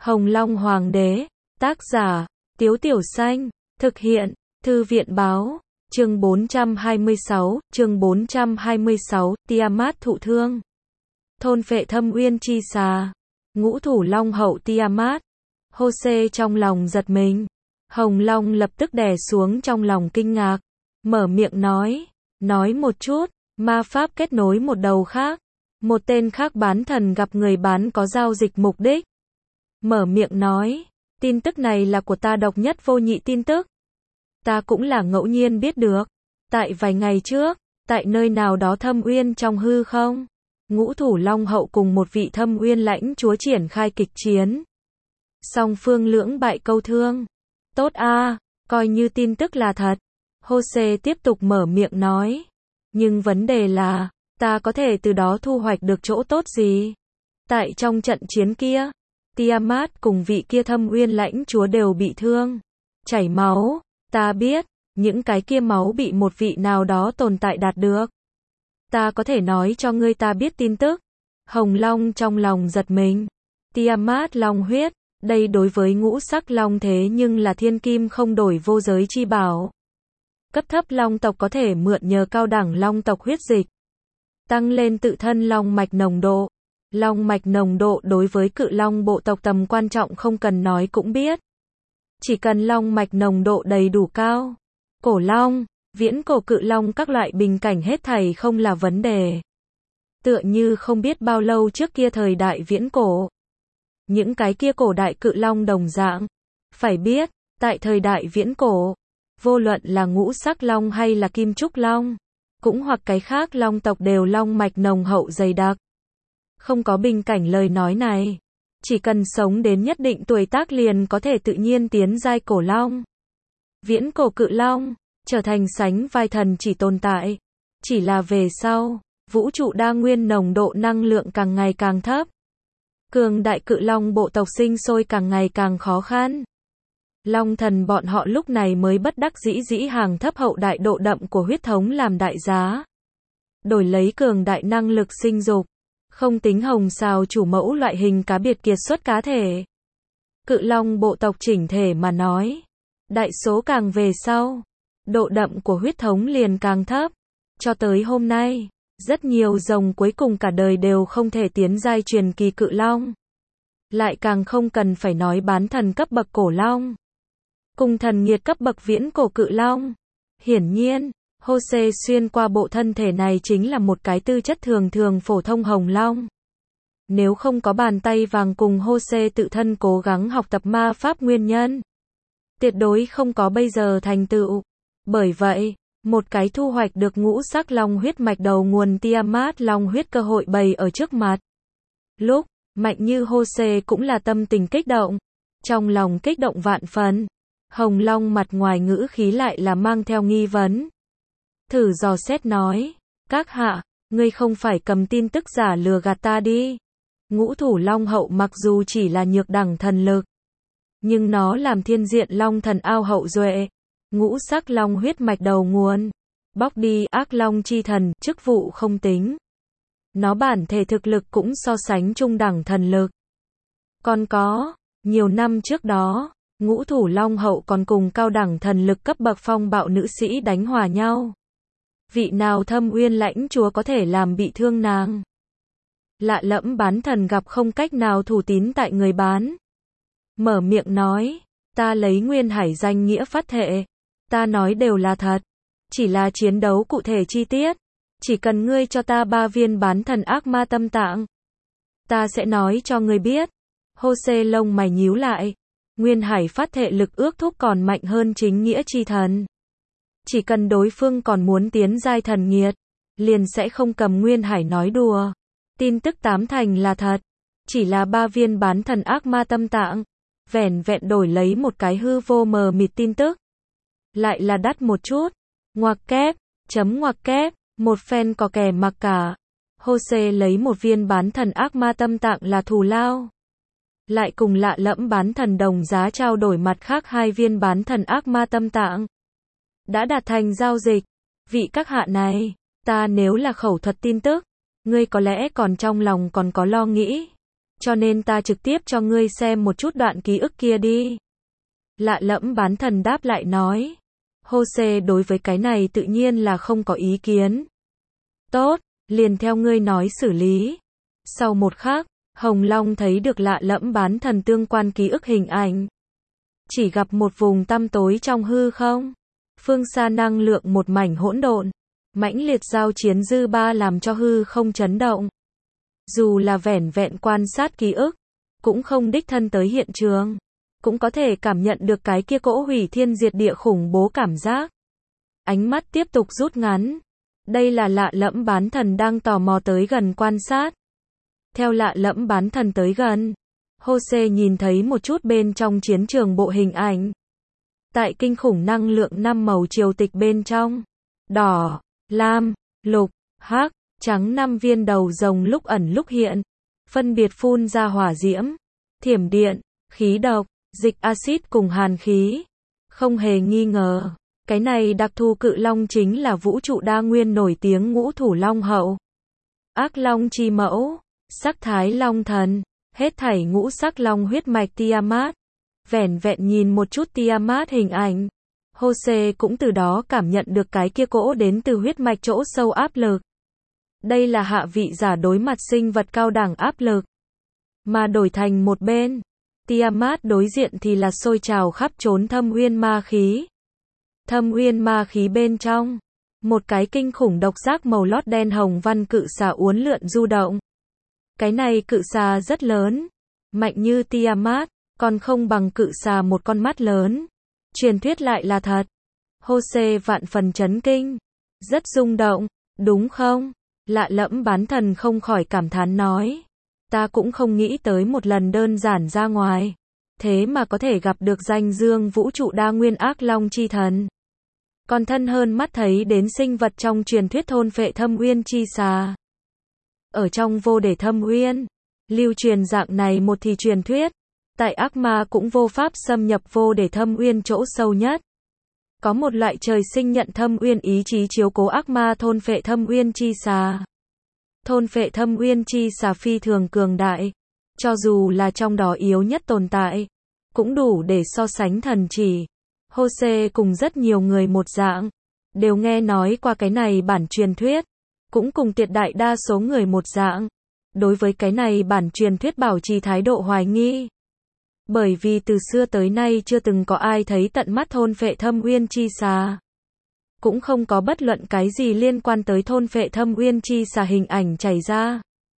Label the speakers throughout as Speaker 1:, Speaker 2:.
Speaker 1: Hồng Long Hoàng đế, tác giả, Tiếu Tiểu Xanh, thực hiện, Thư viện báo, chương 426, Tiamat thụ thương. Thôn phệ thâm uyên chi xà, ngũ thủ long hậu Tiamat. Hô-xê trong lòng giật mình. Hồng Long lập tức đè xuống trong lòng kinh ngạc, mở miệng nói một chút, ma pháp kết nối một đầu khác. Một tên khác bán thần gặp người bán có giao dịch mục đích. Mở miệng nói, tin tức này là của ta độc nhất vô nhị tin tức. Ta cũng là ngẫu nhiên biết được. Tại vài ngày trước, tại nơi nào đó thâm uyên trong hư không, ngũ thủ long hậu cùng một vị thâm uyên lãnh chúa triển khai kịch chiến. Song phương lưỡng bại câu thương. Tốt a, coi như tin tức là thật. Hô-xê tiếp tục mở miệng nói. Nhưng vấn đề là, ta có thể từ đó thu hoạch được chỗ tốt gì? Tại trong trận chiến kia, Tiamat cùng vị kia thâm uyên lãnh chúa đều bị thương, chảy máu. Ta biết, những cái kia máu bị một vị nào đó tồn tại đạt được. Ta có thể nói cho ngươi ta biết tin tức. Hồng Long trong lòng giật mình. Tiamat long huyết, đây đối với ngũ sắc long thế nhưng là thiên kim không đổi vô giới chi bảo. Cấp thấp long tộc có thể mượn nhờ cao đẳng long tộc huyết dịch, tăng lên tự thân long mạch nồng độ. Long mạch nồng độ đối với cự long bộ tộc tầm quan trọng không cần nói cũng biết. Chỉ cần long mạch nồng độ đầy đủ cao, cổ long, viễn cổ cự long các loại bình cảnh hết thảy không là vấn đề. Tựa như không biết bao lâu trước kia thời đại viễn cổ, những cái kia cổ đại cự long đồng dạng. Phải biết, tại thời đại viễn cổ, vô luận là ngũ sắc long hay là kim trúc long, cũng hoặc cái khác long tộc đều long mạch nồng hậu dày đặc. Không có bình cảnh lời nói này, chỉ cần sống đến nhất định tuổi tác liền có thể tự nhiên tiến giai cổ long. Viễn cổ cự long, trở thành sánh vai thần chỉ tồn tại. Chỉ là về sau, vũ trụ đa nguyên nồng độ năng lượng càng ngày càng thấp. Cường đại cự long bộ tộc sinh sôi càng ngày càng khó khăn. Long thần bọn họ lúc này mới bất đắc dĩ hàng thấp hậu đại độ đậm của huyết thống làm đại giá. Đổi lấy cường đại năng lực sinh dục. Không tính hồng sào chủ mẫu loại hình cá biệt kiệt xuất cá thể. Cự long bộ tộc chỉnh thể mà nói, đại số càng về sau, độ đậm của huyết thống liền càng thấp. Cho tới hôm nay, rất nhiều rồng cuối cùng cả đời đều không thể tiến giai truyền kỳ cự long. Lại càng không cần phải nói bán thần cấp bậc cổ long, cùng thần nghiệt cấp bậc viễn cổ cự long. Hiển nhiên, Hô-xê xuyên qua bộ thân thể này chính là một cái tư chất thường thường phổ thông hồng long. Nếu không có bàn tay vàng cùng Hô-xê tự thân cố gắng học tập ma pháp nguyên nhân, tuyệt đối không có bây giờ thành tựu. Bởi vậy, một cái thu hoạch được ngũ sắc long huyết mạch đầu nguồn Tiamat long huyết cơ hội bày ở trước mặt. Lúc, mạnh như Hô-xê cũng là tâm tình kích động. Trong lòng kích động vạn phần, Hồng Long mặt ngoài ngữ khí lại là mang theo nghi vấn. Thử dò xét nói, các hạ, ngươi không phải cầm tin tức giả lừa gạt ta đi. Ngũ thủ long hậu mặc dù chỉ là nhược đẳng thần lực, nhưng nó làm thiên diện long thần ao hậu duệ. Ngũ sắc long huyết mạch đầu nguồn, bóc đi ác long chi thần, chức vụ không tính. Nó bản thể thực lực cũng so sánh trung đẳng thần lực. Còn có, nhiều năm trước đó, ngũ thủ long hậu còn cùng cao đẳng thần lực cấp bậc phong bạo nữ sĩ đánh hòa nhau. Vị nào thâm uyên lãnh chúa có thể làm bị thương nàng? Lạ lẫm bán thần gặp không cách nào thủ tín tại người bán. Mở miệng nói, ta lấy Nguyên Hải danh nghĩa phát thệ. Ta nói đều là thật. Chỉ là chiến đấu cụ thể chi tiết. Chỉ cần ngươi cho ta 3 viên bán thần ác ma tâm tạng, ta sẽ nói cho ngươi biết. Hô-xê lông mày nhíu lại. Nguyên Hải phát thệ lực ước thúc còn mạnh hơn chính nghĩa chi thần. Chỉ cần đối phương còn muốn tiến giai thần nghiệt, liền sẽ không cầm Nguyên Hải nói đùa. Tin tức 8 thành là thật. Chỉ là 3 viên bán thần ác ma tâm tạng, vẻn vẹn đổi lấy một cái hư vô mờ mịt tin tức. Lại là đắt một chút. Ngoặc kép, một phen có kẻ mặc cả. Hô-xê lấy một viên bán thần ác ma tâm tạng là thù lao. Lại cùng lạ lẫm bán thần đồng giá trao đổi mặt khác 2 viên bán thần ác ma tâm tạng. Đã đạt thành giao dịch. Vị các hạ này, ta nếu là khẩu thuật tin tức, ngươi có lẽ còn trong lòng còn có lo nghĩ. cho nên ta trực tiếp cho ngươi xem một chút đoạn ký ức kia đi. Lạ lẫm bán thần đáp lại nói. Jose đối với cái này tự nhiên là không có ý kiến. Tốt, liền theo ngươi nói xử lý. Sau một khắc, Hồng Long thấy được lạ lẫm bán thần tương quan ký ức hình ảnh. Chỉ gặp một vùng tăm tối trong hư không. Phương xa năng lượng một mảnh hỗn độn. Mãnh liệt giao chiến dư ba làm cho hư không chấn động. Dù là vẻn vẹn quan sát ký ức, cũng không đích thân tới hiện trường, cũng có thể cảm nhận được cái kia cỗ hủy thiên diệt địa khủng bố cảm giác. Ánh mắt tiếp tục rút ngắn. Đây là lạ lẫm bán thần đang tò mò tới gần quan sát. Theo lạ lẫm bán thần tới gần, Jose nhìn thấy một chút bên trong chiến trường bộ hình ảnh. Tại kinh khủng năng lượng 5 màu triều tịch bên trong, đỏ, lam, lục, hắc, trắng 5 viên đầu rồng lúc ẩn lúc hiện, phân biệt phun ra hỏa diễm, thiểm điện, khí độc, dịch axit cùng hàn khí. Không hề nghi ngờ, cái này đặc thù cự long chính là vũ trụ đa nguyên nổi tiếng ngũ thủ long hậu. Ác long chi mẫu, sắc thái long thần, hết thảy ngũ sắc long huyết mạch Tiamat. Vẻn vẹn nhìn một chút Tiamat hình ảnh, Jose cũng từ đó cảm nhận được cái kia cỗ đến từ huyết mạch chỗ sâu áp lực. Đây là hạ vị giả đối mặt sinh vật cao đẳng áp lực. Mà đổi thành một bên, Tiamat đối diện thì là sôi trào khắp trốn thâm uyên ma khí. Thâm uyên ma khí bên trong, một cái kinh khủng độc giác màu lót đen hồng văn cự xà uốn lượn du động. Cái này cự xà rất lớn, mạnh như Tiamat, còn không bằng cự xà một con mắt lớn. Truyền thuyết lại là thật. Jose vạn phần chấn kinh, rất rung động, đúng không? Lạ lẫm bán thần không khỏi cảm thán nói. Ta cũng không nghĩ tới một lần đơn giản ra ngoài, thế mà có thể gặp được danh dương vũ trụ đa nguyên ác long chi thần. Còn thân hơn mắt thấy đến sinh vật trong truyền thuyết thôn phệ thâm uyên chi xà. Ở trong vô để thâm uyên, lưu truyền dạng này một thì truyền thuyết, tại ác ma cũng vô pháp xâm nhập vô để thâm uyên chỗ sâu nhất. Có một loại trời sinh nhận thâm uyên ý chí chiếu cố ác ma thôn phệ thâm uyên chi xà. Thôn phệ thâm uyên chi xà phi thường cường đại, cho dù là trong đó yếu nhất tồn tại, cũng đủ để so sánh thần chỉ. Jose cùng rất nhiều người một dạng, đều nghe nói qua cái này bản truyền thuyết, cũng cùng tuyệt đại đa số người một dạng, đối với cái này bản truyền thuyết bảo trì thái độ hoài nghi. Bởi vì từ xưa tới nay chưa từng có ai thấy tận mắt thôn phệ thâm uyên chi xà. Cũng không có bất luận cái gì liên quan tới thôn phệ thâm uyên chi xà hình ảnh chảy ra.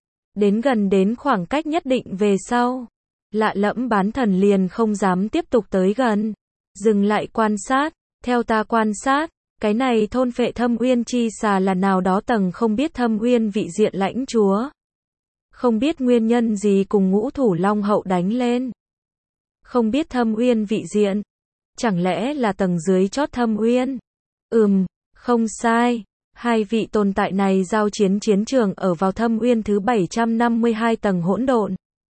Speaker 1: Đến gần đến khoảng cách nhất định về sau, lạ lẫm bán thần liền không dám tiếp tục tới gần. Dừng lại quan sát, theo ta quan sát, cái này thôn phệ thâm uyên chi xà là nào đó tầng không biết thâm uyên vị diện lãnh chúa. Không biết nguyên nhân gì cùng ngũ thủ long hậu đánh lên. Không biết thâm uyên vị diện. Chẳng lẽ là tầng dưới chót thâm uyên? Không sai. Hai vị tồn tại này giao chiến chiến trường ở vào thâm uyên thứ 752 tầng hỗn độn.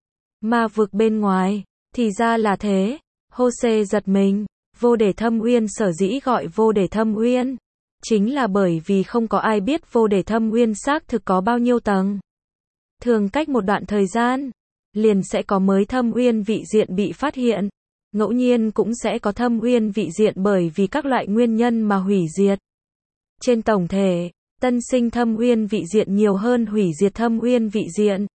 Speaker 1: Ma vực bên ngoài, thì ra là thế. Jose giật mình, vô để thâm uyên sở dĩ gọi vô để thâm uyên, chính là bởi vì không có ai biết vô để thâm uyên xác thực có bao nhiêu tầng. Thường cách một đoạn thời gian, liền sẽ có mới thâm uyên vị diện bị phát hiện, ngẫu nhiên cũng sẽ có thâm uyên vị diện bởi vì các loại nguyên nhân mà hủy diệt. Trên tổng thể, tân sinh thâm uyên vị diện nhiều hơn hủy diệt thâm uyên vị diện.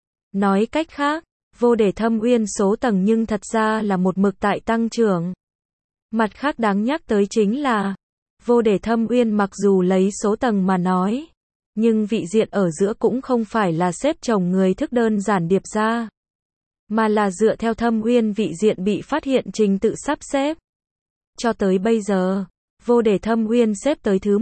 Speaker 1: Nói cách khác, vô để thâm uyên số tầng nhưng thật ra là một mực tại tăng trưởng. Mặt khác đáng nhắc tới chính là, vô để thâm uyên mặc dù lấy số tầng mà nói, nhưng vị diện ở giữa cũng không phải là xếp chồng người thức đơn giản điệp ra, mà là dựa theo thâm uyên vị diện bị phát hiện trình tự sắp xếp. Cho tới bây giờ, vô để thâm uyên xếp tới thứ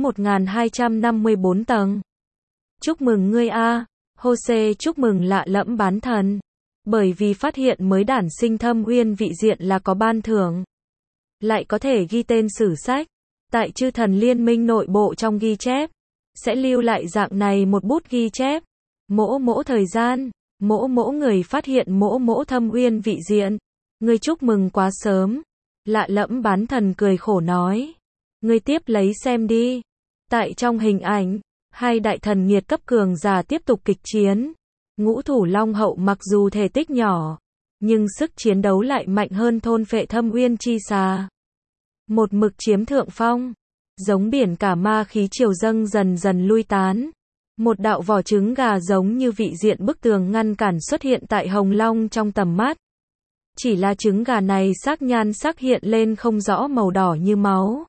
Speaker 1: 1254 tầng. Chúc mừng ngươi a, Jose, chúc mừng lạ lẫm bán thần. Bởi vì phát hiện mới đản sinh thâm uyên vị diện là có ban thưởng. Lại có thể ghi tên sử sách. Tại chư thần liên minh nội bộ trong ghi chép. Sẽ lưu lại dạng này một bút ghi chép. Mỗ thời gian. Mỗ người phát hiện mỗ thâm uyên vị diện. Ngươi chúc mừng quá sớm. Lạ lẫm bán thần cười khổ nói. Ngươi tiếp lấy xem đi. Tại trong hình ảnh, hai đại thần nghiệt cấp cường giả tiếp tục kịch chiến. Ngũ thủ long hậu mặc dù thể tích nhỏ, nhưng sức chiến đấu lại mạnh hơn thôn phệ thâm uyên chi xà. Một mực chiếm thượng phong, giống biển cả ma khí triều dâng dần dần lui tán. Một đạo vỏ trứng gà giống như vị diện bức tường ngăn cản xuất hiện tại Hồng Long trong tầm mắt. Chỉ là trứng gà này sắc nhan sắc hiện lên không rõ màu đỏ như máu.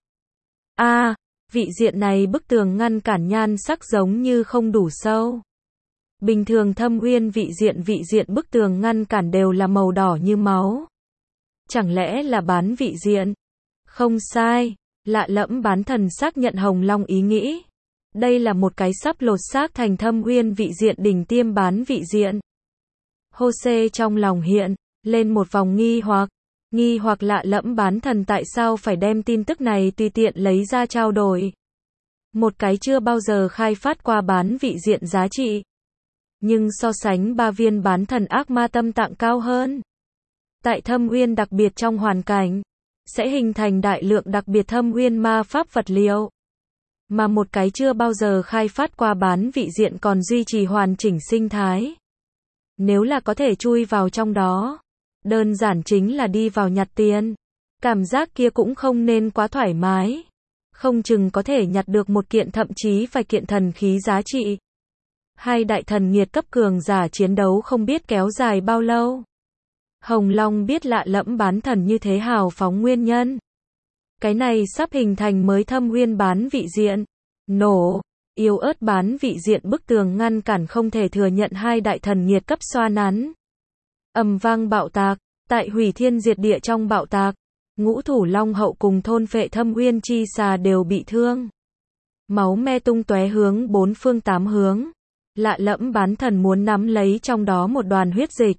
Speaker 1: Vị diện này bức tường ngăn cản nhan sắc giống như không đủ sâu. Bình thường thâm uyên vị diện bức tường ngăn cản đều là màu đỏ như máu. Chẳng lẽ là bán vị diện? Không sai, lạ lẫm bán thần xác nhận Hồng Long ý nghĩ. Đây là một cái sắp lột xác thành thâm uyên vị diện đỉnh tiêm bán vị diện. Jose trong lòng hiện lên một vòng nghi hoặc lạ lẫm bán thần tại sao phải đem tin tức này tùy tiện lấy ra trao đổi. Một cái chưa bao giờ khai phát qua bán vị diện giá trị. Nhưng so sánh 3 viên bán thần ác ma tâm tạng cao hơn. Tại thâm uyên đặc biệt trong hoàn cảnh, sẽ hình thành đại lượng đặc biệt thâm uyên ma pháp vật liệu. Mà một cái chưa bao giờ khai phát qua bán vị diện còn duy trì hoàn chỉnh sinh thái. Nếu là có thể chui vào trong đó, đơn giản chính là đi vào nhặt tiền. Cảm giác kia cũng không nên quá thoải mái. Không chừng có thể nhặt được một kiện thậm chí vài kiện thần khí giá trị. Hai đại thần nghiệt cấp cường giả chiến đấu không biết kéo dài bao lâu. Hồng Long biết lạ lẫm bán thần như thế hào phóng nguyên nhân. Cái này sắp hình thành mới thâm uyên bán vị diện. Nổ, yếu ớt bán vị diện bức tường ngăn cản không thể thừa nhận hai đại thần nghiệt cấp xoa nắn. Ầm vang bạo tạc, tại hủy thiên diệt địa trong bạo tạc, ngũ thủ long hậu cùng thôn phệ thâm uyên chi xà đều bị thương. Máu me tung tóe hướng bốn phương tám hướng. Lạ lẫm bán thần muốn nắm lấy trong đó một đoàn huyết dịch.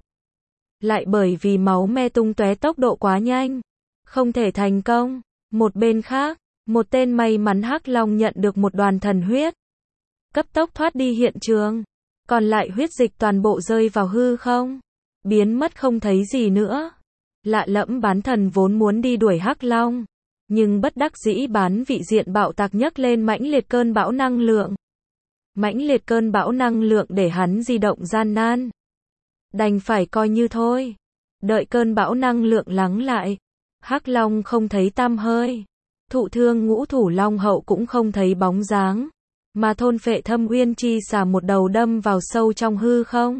Speaker 1: Lại bởi vì máu me tung tóe tốc độ quá nhanh, không thể thành công. Một bên khác, một tên may mắn hắc long nhận được một đoàn thần huyết. Cấp tốc thoát đi hiện trường. Còn lại huyết dịch toàn bộ rơi vào hư không. Biến mất không thấy gì nữa. Lạ lẫm bán thần vốn muốn đi đuổi hắc long. Nhưng bất đắc dĩ bán vị diện bạo tạc nhấc lên mãnh liệt cơn bão năng lượng. Mãnh liệt cơn bão năng lượng để hắn di động gian nan. Đành phải coi như thôi. Đợi cơn bão năng lượng lắng lại. Hắc long không thấy tăm hơi. Thụ thương ngũ thủ long hậu cũng không thấy bóng dáng. Mà thôn phệ thâm uyên chi xà một đầu đâm vào sâu trong hư không.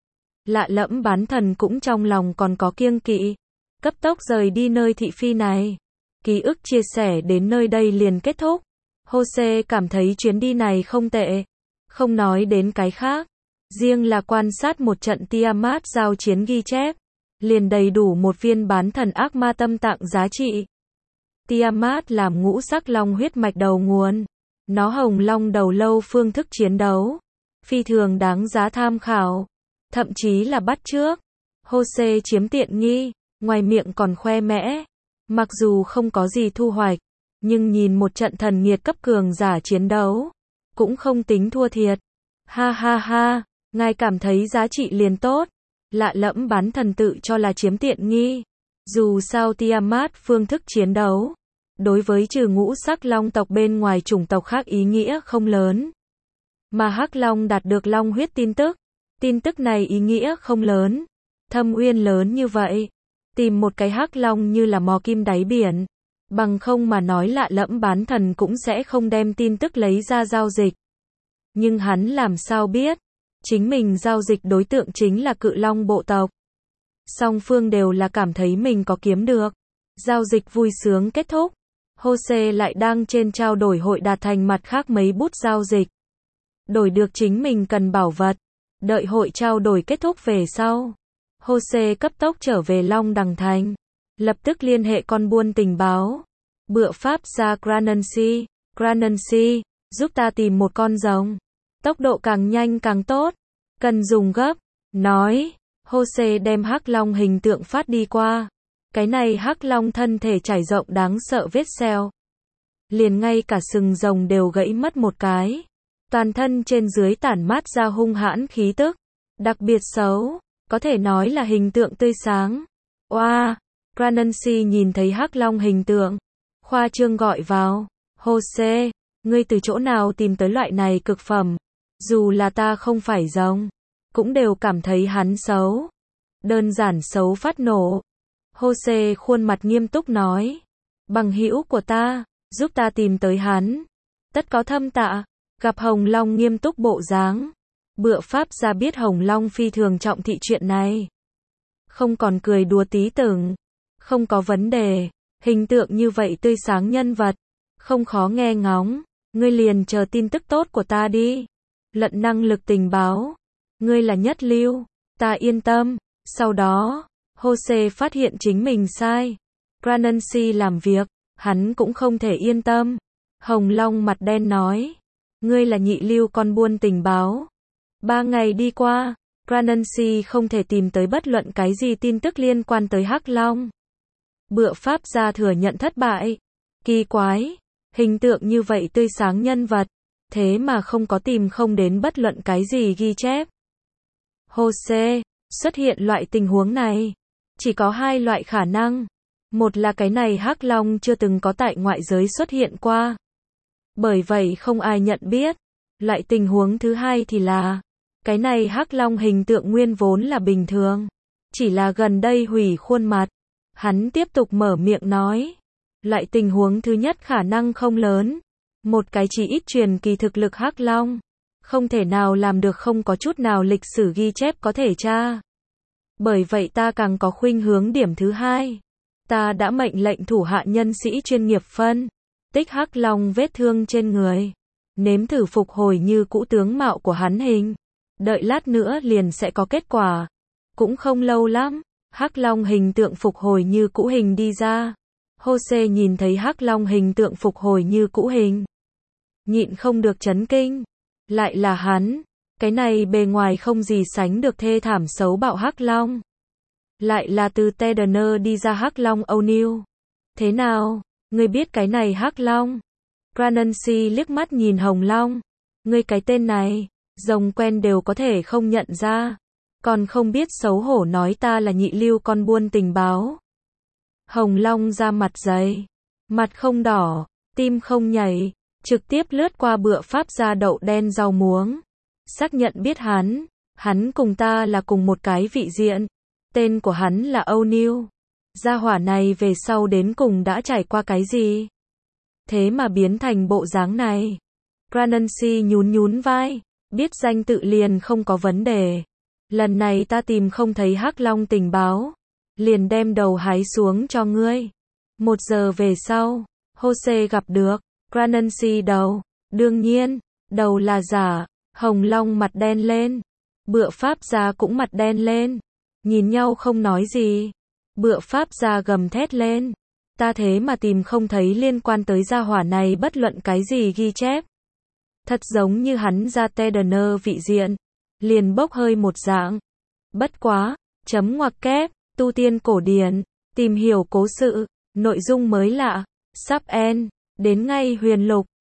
Speaker 1: Lạ lẫm bán thần cũng trong lòng còn có kiêng kỵ. Cấp tốc rời đi nơi thị phi này. Ký ức chia sẻ đến nơi đây liền kết thúc. Jose cảm thấy chuyến đi này không tệ. Không nói đến cái khác. Riêng là quan sát một trận Tiamat giao chiến ghi chép. Liền đầy đủ một viên bán thần ác ma tâm tạng giá trị. Tiamat làm ngũ sắc long huyết mạch đầu nguồn. Nó hồng long đầu lâu phương thức chiến đấu. Phi thường đáng giá tham khảo. Thậm chí là bắt chước. Jose chiếm tiện nghi. Ngoài miệng còn khoe mẽ. Mặc dù không có gì thu hoạch. Nhưng nhìn một trận thần nghiệt cấp cường giả chiến đấu. Cũng không tính thua thiệt. Ha ha ha. Ngài cảm thấy giá trị liền tốt. Lạ lẫm bán thần tự cho là chiếm tiện nghi. Dù sao Tiamat phương thức chiến đấu. Đối với trừ ngũ sắc long tộc bên ngoài chủng tộc khác ý nghĩa không lớn. Mà hắc long đạt được long huyết tin tức. Tin tức này ý nghĩa không lớn. Thâm uyên lớn như vậy. Tìm một cái hắc long như là mò kim đáy biển. Bằng không mà nói lạ lẫm bán thần cũng sẽ không đem tin tức lấy ra giao dịch. Nhưng hắn làm sao biết. Chính mình giao dịch đối tượng chính là cự long bộ tộc. Song phương đều là cảm thấy mình có kiếm được. Giao dịch vui sướng kết thúc. Jose lại đang trên trao đổi hội đạt thành mặt khác mấy bút giao dịch. Đổi được chính mình cần bảo vật. Đợi hội trao đổi kết thúc về sau. Jose cấp tốc trở về Long Đằng Thành. Lập tức liên hệ con buôn tình báo. Bựa pháp gia Granancy, giúp ta tìm một con rồng. Tốc độ càng nhanh càng tốt. Cần dùng gấp. Nói. Jose đem hắc long hình tượng phát đi qua. Cái này hắc long thân thể trải rộng đáng sợ vết sẹo. Liền ngay cả sừng rồng đều gãy mất một cái. Toàn thân trên dưới tản mát ra hung hãn khí tức. Đặc biệt xấu. Có thể nói là hình tượng tươi sáng. Oa, Granancy nhìn thấy hắc long hình tượng. Khoa trương gọi vào. Jose, ngươi từ chỗ nào tìm tới loại này cực phẩm? Dù là ta không phải rồng. cũng đều cảm thấy hắn xấu. Đơn giản xấu phát nổ. Jose khuôn mặt nghiêm túc nói. Bằng hữu của ta, giúp ta tìm tới hắn. Tất có thâm tạ. Gặp Hồng Long nghiêm túc bộ dáng. Bựa Pháp gia biết Hồng Long phi thường trọng thị chuyện này. Không còn cười đùa tí tưởng. Không có vấn đề. Hình tượng như vậy tươi sáng nhân vật. Không khó nghe ngóng. Ngươi liền chờ tin tức tốt của ta đi. Lận năng lực tình báo. Ngươi là nhất lưu. Ta yên tâm. Sau đó, Jose phát hiện chính mình sai. Granancy làm việc. Hắn cũng không thể yên tâm. Hồng Long mặt đen nói. Ngươi là nhị lưu con buôn tình báo. 3 ngày đi qua, Granancy không thể tìm tới bất luận cái gì tin tức liên quan tới Hắc Long. Bựa Pháp gia thừa nhận thất bại. Kỳ quái, hình tượng như vậy tươi sáng nhân vật, thế mà không có tìm không đến bất luận cái gì ghi chép. Jose, xuất hiện loại tình huống này, chỉ có 2 loại khả năng. Một là cái này Hắc Long chưa từng có tại ngoại giới xuất hiện qua. Bởi vậy không ai nhận biết. Loại tình huống thứ hai thì là, cái này Hắc Long hình tượng nguyên vốn là bình thường. Chỉ là gần đây hủy khuôn mặt. Hắn tiếp tục mở miệng nói. Loại tình huống thứ nhất khả năng không lớn. Một cái chỉ ít truyền kỳ thực lực Hắc Long. Không thể nào làm được không có chút nào lịch sử ghi chép có thể tra. Bởi vậy ta càng có khuynh hướng điểm thứ hai. Ta đã mệnh lệnh thủ hạ nhân sĩ chuyên nghiệp phân tích Hắc Long vết thương trên người. Nếm thử phục hồi như cũ tướng mạo của hắn hình. Đợi lát nữa liền sẽ có kết quả. Cũng không lâu lắm. Hắc Long hình tượng phục hồi như cũ hình đi ra. Jose nhìn thấy Hắc Long hình tượng phục hồi như cũ hình. Nhịn không được chấn kinh. Lại là hắn. Cái này bề ngoài không gì sánh được thê thảm xấu bạo Hắc Long. Lại là từ Tedener đi ra Hắc Long O'Neil. Thế nào? Ngươi biết cái này Hắc Long? Granancy liếc mắt nhìn Hồng Long. Ngươi cái tên này, rồng quen đều có thể không nhận ra. Còn không biết xấu hổ nói ta là nhị lưu con buôn tình báo. Hồng Long ra mặt dày. Mặt không đỏ, tim không nhảy. Trực tiếp lướt qua Bựa Pháp gia đậu đen rau muống. Xác nhận biết hắn cùng ta là cùng một cái vị diện. Tên của hắn là O'Neil. Gia hỏa này về sau đến cùng đã trải qua cái gì? Thế mà biến thành bộ dáng này. Granancy nhún vai. Biết danh tự liền không có vấn đề. Lần này ta tìm không thấy Hắc Long tình báo. Liền đem đầu hái xuống cho ngươi. 1 giờ về sau, Jose gặp được. Granancy đầu. Đương nhiên, đầu là giả. Hồng Long mặt đen lên. Bựa Pháp gia cũng mặt đen lên. Nhìn nhau không nói gì. Bựa Pháp gia gầm thét lên. Ta thế mà tìm không thấy liên quan tới gia hỏa này bất luận cái gì ghi chép. Thật giống như hắn ra Tedener vị diện. Liền bốc hơi một dạng. Bất quá, chấm ngoặc kép, tu tiên cổ điển, tìm hiểu cố sự, nội dung mới lạ, sắp end, đến ngay huyền lục.